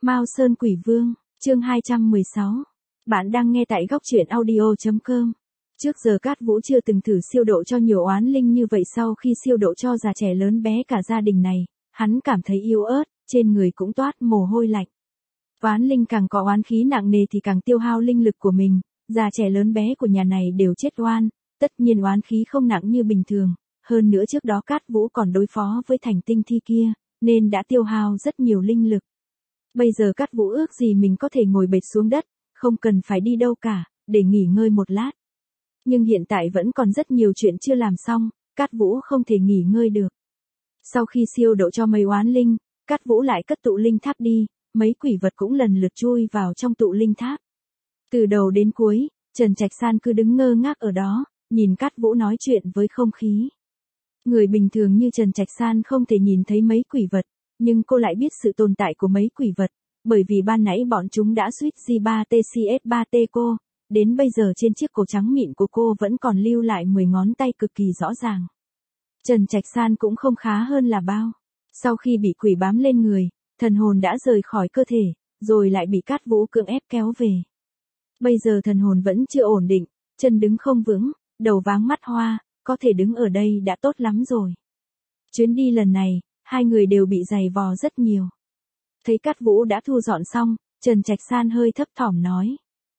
Mao Sơn Quỷ Vương, chương 216. Bạn đang nghe tại góc truyện audio.com. Trước giờ Cát Vũ chưa từng thử siêu độ cho nhiều oán linh như vậy, sau khi siêu độ cho già trẻ lớn bé cả gia đình này, hắn cảm thấy yếu ớt, trên người cũng toát mồ hôi lạnh. Oán linh càng có oán khí nặng nề thì càng tiêu hao linh lực của mình, già trẻ lớn bé của nhà này đều chết oan, tất nhiên oán khí không nặng như bình thường, hơn nữa trước đó Cát Vũ còn đối phó với thành tinh thi kia, nên đã tiêu hao rất nhiều linh lực. Bây giờ Cát Vũ ước gì mình có thể ngồi bệt xuống đất, không cần phải đi đâu cả, để nghỉ ngơi một lát. Nhưng hiện tại vẫn còn rất nhiều chuyện chưa làm xong, Cát Vũ không thể nghỉ ngơi được. Sau khi siêu độ cho mấy oán linh, Cát Vũ lại cất tụ linh tháp đi, mấy quỷ vật cũng lần lượt chui vào trong tụ linh tháp. Từ đầu đến cuối, Trần Trạch San cứ đứng ngơ ngác ở đó, nhìn Cát Vũ nói chuyện với không khí. Người bình thường như Trần Trạch San không thể nhìn thấy mấy quỷ vật, nhưng cô lại biết sự tồn tại của mấy quỷ vật, bởi vì ban nãy bọn chúng đã suýt G3TCS3T cô, đến bây giờ trên chiếc cổ trắng mịn của cô vẫn còn lưu lại 10 ngón tay cực kỳ rõ ràng. Trần Trạch San cũng không khá hơn là bao. Sau khi bị quỷ bám lên người, thần hồn đã rời khỏi cơ thể, rồi lại bị Cát Vũ cưỡng ép kéo về. Bây giờ thần hồn vẫn chưa ổn định, chân đứng không vững, đầu váng mắt hoa, có thể đứng ở đây đã tốt lắm rồi. Chuyến đi lần này, hai người đều bị giày vò rất nhiều. Thấy Cát Vũ đã thu dọn xong, Trần Trạch San hơi thấp thỏm nói.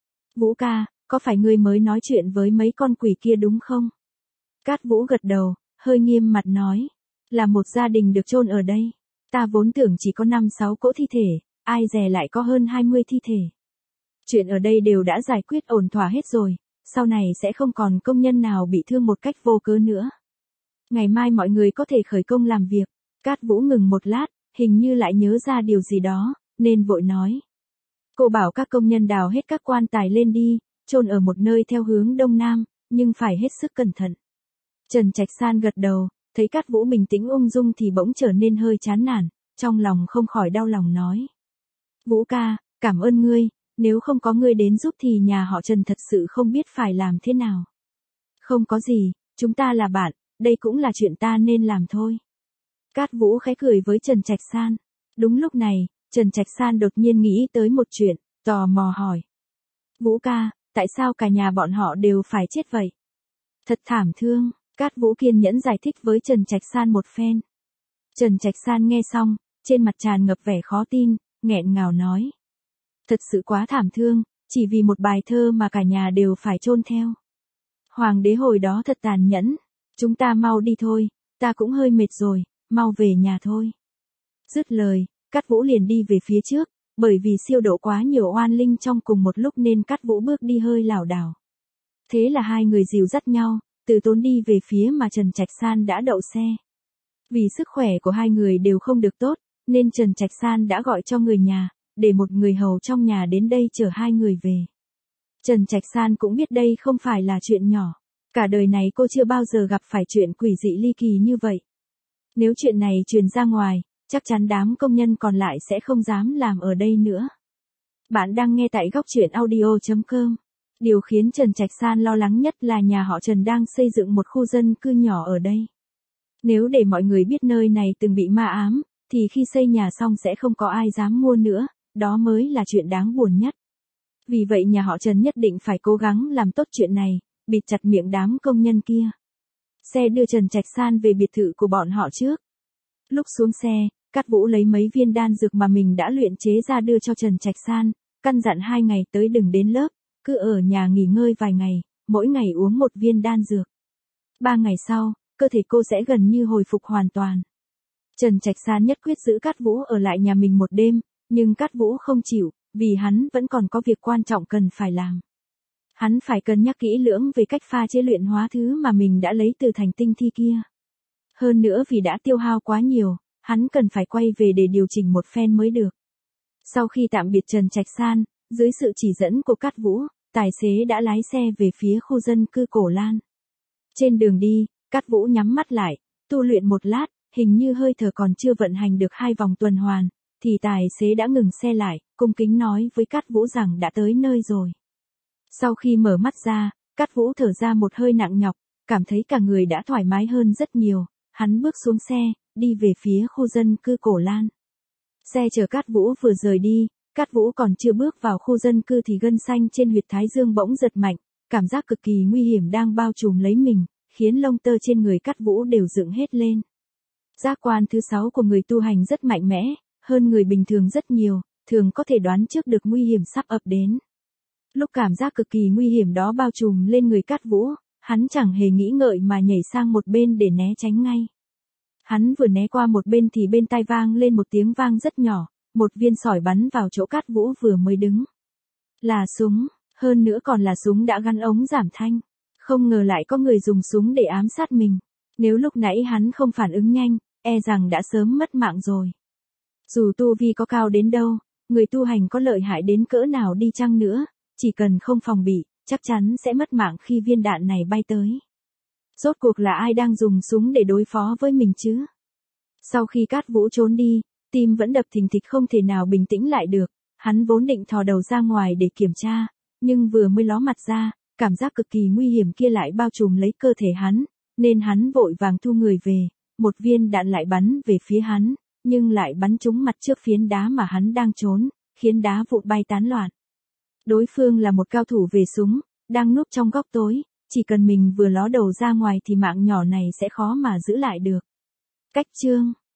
Vũ ca, có phải ngươi mới nói chuyện với mấy con quỷ kia đúng không? Cát Vũ gật đầu, hơi nghiêm mặt nói. Là một gia đình được chôn ở đây. Ta vốn tưởng chỉ có 5-6 cỗ thi thể, ai dè lại có hơn 20 thi thể. Chuyện ở đây đều đã giải quyết ổn thỏa hết rồi, sau này sẽ không còn công nhân nào bị thương một cách vô cớ nữa. Ngày mai mọi người có thể khởi công làm việc. Cát Vũ ngừng một lát, hình như lại nhớ ra điều gì đó, nên vội nói. Cô bảo các công nhân đào hết các quan tài lên đi, chôn ở một nơi theo hướng đông nam, nhưng phải hết sức cẩn thận. Trần Trạch San gật đầu, thấy Cát Vũ bình tĩnh ung dung thì bỗng trở nên hơi chán nản, trong lòng không khỏi đau lòng nói. Vũ ca, cảm ơn ngươi, nếu không có ngươi đến giúp thì nhà họ Trần thật sự không biết phải làm thế nào. Không có gì, chúng ta là bạn, đây cũng là chuyện ta nên làm thôi. Cát Vũ khẽ cười với Trần Trạch San. Đúng lúc này, Trần Trạch San đột nhiên nghĩ tới một chuyện, tò mò hỏi. Vũ ca, tại sao cả nhà bọn họ đều phải chết vậy? Thật thảm thương, Cát Vũ kiên nhẫn giải thích với Trần Trạch San một phen. Trần Trạch San nghe xong, trên mặt tràn ngập vẻ khó tin, nghẹn ngào nói. Thật sự quá thảm thương, chỉ vì một bài thơ mà cả nhà đều phải chôn theo. Hoàng đế hồi đó thật tàn nhẫn, chúng ta mau đi thôi, ta cũng hơi mệt rồi, mau về nhà thôi. Dứt lời, Cát Vũ liền đi về phía trước, bởi vì siêu độ quá nhiều oan linh trong cùng một lúc nên Cát Vũ bước đi hơi lảo đảo. Thế là hai người dìu dắt nhau, từ tốn đi về phía mà Trần Trạch San đã đậu xe. Vì sức khỏe của hai người đều không được tốt, nên Trần Trạch San đã gọi cho người nhà, để một người hầu trong nhà đến đây chở hai người về. Trần Trạch San cũng biết đây không phải là chuyện nhỏ, cả đời này cô chưa bao giờ gặp phải chuyện quỷ dị ly kỳ như vậy. Nếu chuyện này truyền ra ngoài, chắc chắn đám công nhân còn lại sẽ không dám làm ở đây nữa. Bạn đang nghe tại góc truyện audio.com. Điều khiến Trần Trạch San lo lắng nhất là nhà họ Trần đang xây dựng một khu dân cư nhỏ ở đây. Nếu để mọi người biết nơi này từng bị ma ám, thì khi xây nhà xong sẽ không có ai dám mua nữa, đó mới là chuyện đáng buồn nhất. Vì vậy nhà họ Trần nhất định phải cố gắng làm tốt chuyện này, bịt chặt miệng đám công nhân kia. Xe đưa Trần Trạch San về biệt thự của bọn họ trước. Lúc xuống xe, Cát Vũ lấy mấy viên đan dược mà mình đã luyện chế ra đưa cho Trần Trạch San, căn dặn 2 ngày tới đừng đến lớp, cứ ở nhà nghỉ ngơi vài ngày, mỗi ngày uống 1 viên đan dược. 3 ngày sau, cơ thể cô sẽ gần như hồi phục hoàn toàn. Trần Trạch San nhất quyết giữ Cát Vũ ở lại nhà mình một đêm, nhưng Cát Vũ không chịu, vì hắn vẫn còn có việc quan trọng cần phải làm. Hắn phải cân nhắc kỹ lưỡng về cách pha chế luyện hóa thứ mà mình đã lấy từ thành tinh thi kia. Hơn nữa vì đã tiêu hao quá nhiều, hắn cần phải quay về để điều chỉnh một phen mới được. Sau khi tạm biệt Trần Trạch San, dưới sự chỉ dẫn của Cát Vũ, tài xế đã lái xe về phía khu dân cư Cổ Lan. Trên đường đi, Cát Vũ nhắm mắt lại, tu luyện một lát, hình như hơi thở còn chưa vận hành được 2 vòng tuần hoàn, thì tài xế đã ngừng xe lại, cung kính nói với Cát Vũ rằng đã tới nơi rồi. Sau khi mở mắt ra, Cát Vũ thở ra một hơi nặng nhọc, cảm thấy cả người đã thoải mái hơn rất nhiều, hắn bước xuống xe, đi về phía khu dân cư Cổ Lan. Xe chở Cát Vũ vừa rời đi, Cát Vũ còn chưa bước vào khu dân cư thì gân xanh trên huyệt thái dương bỗng giật mạnh, cảm giác cực kỳ nguy hiểm đang bao trùm lấy mình, khiến lông tơ trên người Cát Vũ đều dựng hết lên. Giác quan thứ 6 của người tu hành rất mạnh mẽ, hơn người bình thường rất nhiều, thường có thể đoán trước được nguy hiểm sắp ập đến. Lúc cảm giác cực kỳ nguy hiểm đó bao trùm lên người Cát Vũ, hắn chẳng hề nghĩ ngợi mà nhảy sang một bên để né tránh ngay. Hắn vừa né qua một bên thì bên tai vang lên một tiếng vang rất nhỏ, một viên sỏi bắn vào chỗ Cát Vũ vừa mới đứng. Là súng, hơn nữa còn là súng đã gắn ống giảm thanh. Không ngờ lại có người dùng súng để ám sát mình. Nếu lúc nãy hắn không phản ứng nhanh, e rằng đã sớm mất mạng rồi. Dù tu vi có cao đến đâu, người tu hành có lợi hại đến cỡ nào đi chăng nữa, chỉ cần không phòng bị, chắc chắn sẽ mất mạng khi viên đạn này bay tới. Rốt cuộc là ai đang dùng súng để đối phó với mình chứ? Sau khi Cát Vũ trốn đi, tim vẫn đập thình thịch không thể nào bình tĩnh lại được, hắn vốn định thò đầu ra ngoài để kiểm tra, nhưng vừa mới ló mặt ra, cảm giác cực kỳ nguy hiểm kia lại bao trùm lấy cơ thể hắn, nên hắn vội vàng thu người về, một viên đạn lại bắn về phía hắn, nhưng lại bắn trúng mặt trước phiến đá mà hắn đang trốn, khiến đá vụn bay tán loạn. Đối phương là một cao thủ về súng, đang núp trong góc tối, chỉ cần mình vừa ló đầu ra ngoài thì mạng nhỏ này sẽ khó mà giữ lại được. Cách chương